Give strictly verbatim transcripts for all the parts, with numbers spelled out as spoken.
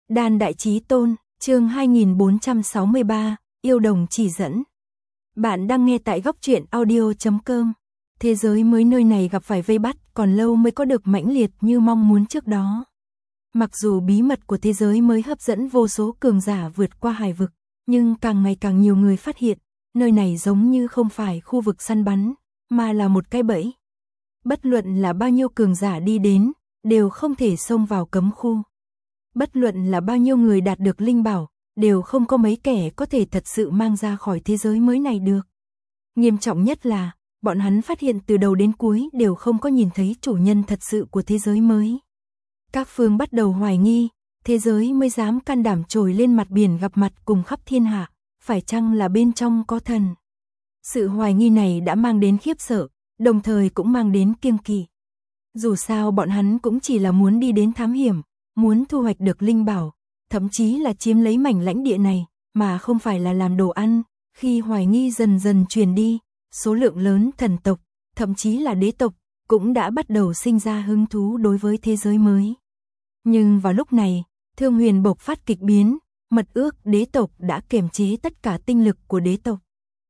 Đan Đại Chí Tôn, chương hai nghìn bốn trăm sáu mươi ba, yêu đồng chỉ dẫn. Bạn đang nghe tại góc truyện audio chấm com. Thế giới mới nơi này gặp phải vây bắt, còn lâu mới có được mãnh liệt như mong muốn trước đó. Mặc dù bí mật của thế giới mới hấp dẫn vô số cường giả vượt qua hải vực, nhưng càng ngày càng nhiều người phát hiện, nơi này giống như không phải khu vực săn bắn, mà là một cái bẫy. Bất luận là bao nhiêu cường giả đi đến, đều không thể xông vào cấm khu. Bất luận là bao nhiêu người đạt được linh bảo, đều không có mấy kẻ có thể thật sự mang ra khỏi thế giới mới này được. Nghiêm trọng nhất là, bọn hắn phát hiện từ đầu đến cuối đều không có nhìn thấy chủ nhân thật sự của thế giới mới. Các phương bắt đầu hoài nghi, thế giới mới dám can đảm trồi lên mặt biển gặp mặt cùng khắp thiên hạ, phải chăng là bên trong có thần. Sự hoài nghi này đã mang đến khiếp sợ, đồng thời cũng mang đến kiêng kỵ. Dù sao bọn hắn cũng chỉ là muốn đi đến thám hiểm, muốn thu hoạch được linh bảo, thậm chí là chiếm lấy mảnh lãnh địa này, mà không phải là làm đồ ăn. Khi hoài nghi dần dần truyền đi, số lượng lớn thần tộc, thậm chí là đế tộc, cũng đã bắt đầu sinh ra hứng thú đối với thế giới mới. Nhưng vào lúc này, Thương Huyền bộc phát kịch biến, mật ước đế tộc đã kiềm chế tất cả tinh lực của đế tộc.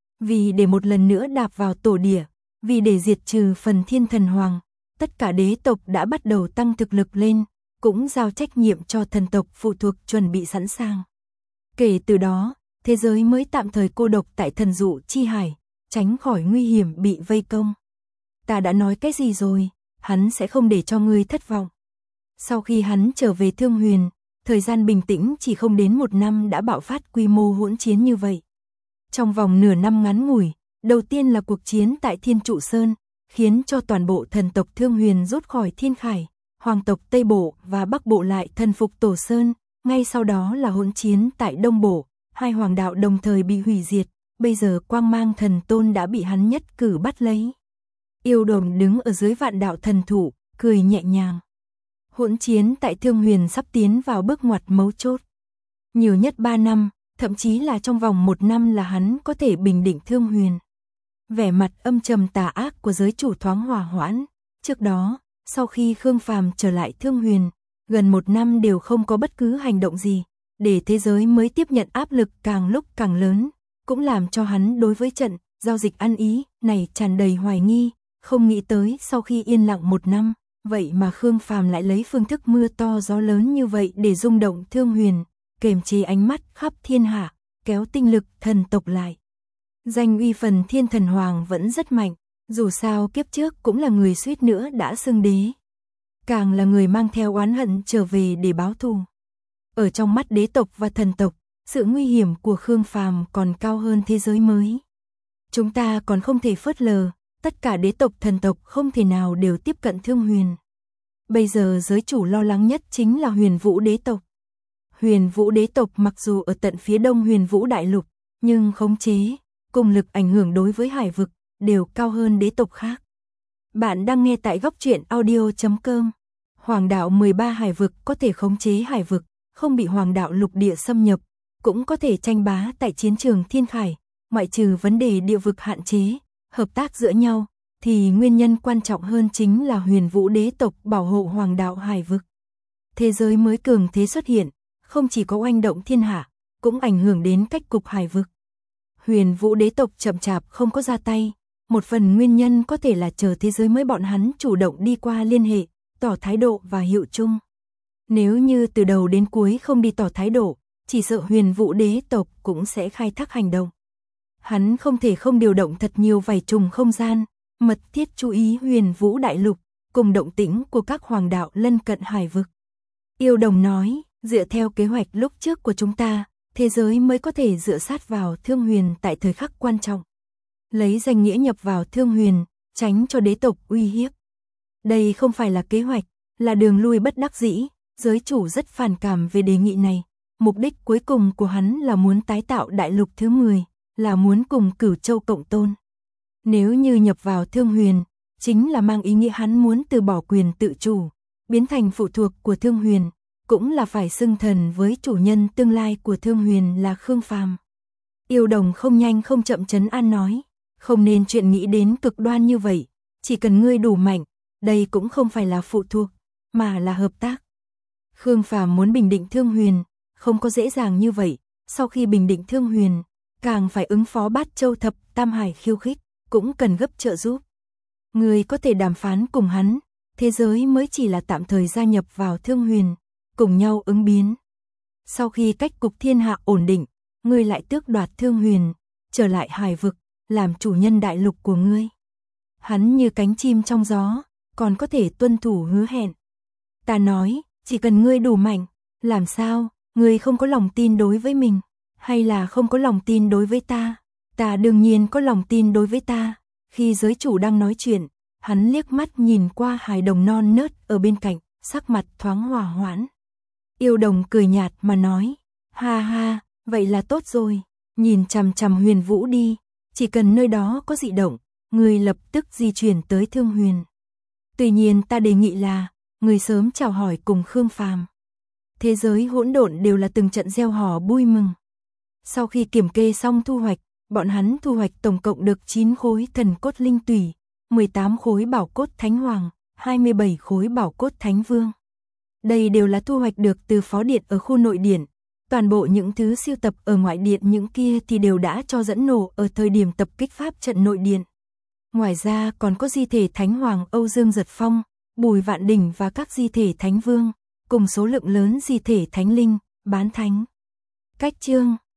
Vì để một lần nữa đạp vào tổ địa, vì để diệt trừ phần thiên thần hoàng, tất cả đế tộc đã bắt đầu tăng thực lực lên, cũng giao trách nhiệm cho thần tộc phụ thuộc chuẩn bị sẵn sàng. Kể từ đó, thế giới mới tạm thời cô độc tại thần dụ chi hải, tránh khỏi nguy hiểm bị vây công. Ta đã nói cái gì rồi, hắn sẽ không để cho ngươi thất vọng. Sau khi hắn trở về Thương Huyền, thời gian bình tĩnh chỉ không đến một năm đã bạo phát quy mô hỗn chiến như vậy. Trong vòng nửa năm ngắn ngủi, đầu tiên là cuộc chiến tại Thiên Trụ Sơn, khiến cho toàn bộ thần tộc Thương Huyền rút khỏi Thiên Khải, hoàng tộc Tây Bộ và Bắc Bộ lại thần phục Tổ Sơn, ngay sau đó là hỗn chiến tại Đông Bộ, hai hoàng đạo đồng thời bị hủy diệt, bây giờ Quang Mang Thần Tôn đã bị hắn nhất cử bắt lấy. Yêu Đồng đứng ở dưới vạn đạo thần thụ, cười nhẹ nhàng. Hỗn chiến tại Thương Huyền sắp tiến vào bước ngoặt mấu chốt. Nhiều nhất ba năm, thậm chí là trong vòng một năm là hắn có thể bình định Thương Huyền. Vẻ mặt âm trầm tà ác của giới chủ thoáng hòa hoãn. Trước đó, sau khi Khương Phàm trở lại Thương Huyền, gần một năm đều không có bất cứ hành động gì, để thế giới mới tiếp nhận áp lực càng lúc càng lớn, cũng làm cho hắn đối với trận giao dịch ăn ý này tràn đầy hoài nghi, không nghĩ tới sau khi yên lặng một năm, vậy mà Khương Phàm lại lấy phương thức mưa to gió lớn như vậy để rung động Thương Huyền, kềm chế ánh mắt khắp thiên hạ, kéo tinh lực thần tộc lại. Danh uy phần thiên thần hoàng vẫn rất mạnh, dù sao kiếp trước cũng là người suýt nữa đã xưng đế. Càng là người mang theo oán hận trở về để báo thù. Ở trong mắt đế tộc và thần tộc, sự nguy hiểm của Khương Phàm còn cao hơn thế giới mới. Chúng ta còn không thể phớt lờ, tất cả đế tộc thần tộc không thể nào đều tiếp cận Thương Huyền. Bây giờ giới chủ lo lắng nhất chính là Huyền Vũ đế tộc. Huyền Vũ đế tộc mặc dù ở tận phía đông Huyền Vũ đại lục, nhưng khống chế, cùng lực ảnh hưởng đối với hải vực, đều cao hơn đế tộc khác. Bạn đang nghe tại góc truyện audio chấm com. Hoàng đạo mười ba hải vực có thể khống chế hải vực, không bị hoàng đạo lục địa xâm nhập, cũng có thể tranh bá tại chiến trường Thiên Khải, ngoại trừ vấn đề địa vực hạn chế, hợp tác giữa nhau, thì nguyên nhân quan trọng hơn chính là Huyền Vũ đế tộc bảo hộ hoàng đạo hải vực. Thế giới mới cường thế xuất hiện, không chỉ có oanh động thiên hạ, cũng ảnh hưởng đến cách cục hải vực. Huyền Vũ đế tộc chậm chạp không có ra tay, một phần nguyên nhân có thể là chờ thế giới mới bọn hắn chủ động đi qua liên hệ, tỏ thái độ và hiệu chung. Nếu như từ đầu đến cuối không đi tỏ thái độ, chỉ sợ Huyền Vũ đế tộc cũng sẽ khai thác hành động. Hắn không thể không điều động thật nhiều vảy trùng không gian, mật thiết chú ý Huyền Vũ đại lục, cùng động tĩnh của các hoàng đạo lân cận hải vực. Yêu Đồng nói, dựa theo kế hoạch lúc trước của chúng ta, thế giới mới có thể dựa sát vào Thương Huyền tại thời khắc quan trọng. Lấy danh nghĩa nhập vào Thương Huyền, tránh cho đế tộc uy hiếp. Đây không phải là kế hoạch, là đường lui bất đắc dĩ, giới chủ rất phản cảm về đề nghị này. Mục đích cuối cùng của hắn là muốn tái tạo đại lục thứ mười, là muốn cùng Cửu Châu cộng tôn. Nếu như nhập vào Thương Huyền, chính là mang ý nghĩa hắn muốn từ bỏ quyền tự chủ, biến thành phụ thuộc của Thương Huyền, cũng là phải xưng thần với chủ nhân tương lai của Thương Huyền là Khương Phàm. Yêu Đồng không nhanh không chậm trấn an nói, không nên chuyện nghĩ đến cực đoan như vậy, chỉ cần ngươi đủ mạnh, đây cũng không phải là phụ thuộc, mà là hợp tác. Khương Phàm muốn bình định Thương Huyền, không có dễ dàng như vậy, sau khi bình định Thương Huyền, càng phải ứng phó Bát Châu thập tam hải khiêu khích, cũng cần gấp trợ giúp. Ngươi có thể đàm phán cùng hắn, thế giới mới chỉ là tạm thời gia nhập vào Thương Huyền, cùng nhau ứng biến. Sau khi cách cục thiên hạ ổn định, ngươi lại tước đoạt Thương Huyền, trở lại hải vực, làm chủ nhân đại lục của ngươi. Hắn như cánh chim trong gió, còn có thể tuân thủ hứa hẹn. Ta nói, chỉ cần ngươi đủ mạnh, làm sao, ngươi không có lòng tin đối với mình, hay là không có lòng tin đối với ta? Ta đương nhiên có lòng tin đối với ta. Khi giới chủ đang nói chuyện, hắn liếc mắt nhìn qua hài đồng non nớt ở bên cạnh, sắc mặt thoáng hòa hoãn. Yêu đồng cười nhạt mà nói, ha ha, vậy là tốt rồi, nhìn chằm chằm Huyền Vũ đi, chỉ cần nơi đó có dị động, người lập tức di chuyển tới Thương Huyền. Tuy nhiên ta đề nghị là, người sớm chào hỏi cùng Khương Phàm. Thế giới hỗn độn đều là từng trận gieo hò vui mừng. Sau khi kiểm kê xong thu hoạch, bọn hắn thu hoạch tổng cộng được chín khối thần cốt linh tủy, mười tám khối bảo cốt thánh hoàng, hai mươi bảy khối bảo cốt thánh vương. Đây đều là thu hoạch được từ phó điện ở khu nội điện, toàn bộ những thứ siêu tập ở ngoại điện những kia thì đều đã cho dẫn nổ ở thời điểm tập kích pháp trận nội điện. Ngoài ra còn có di thể thánh hoàng Âu Dương Giật Phong, Bùi Vạn Đỉnh và các di thể thánh vương, cùng số lượng lớn di thể thánh linh, bán thánh. Cách chương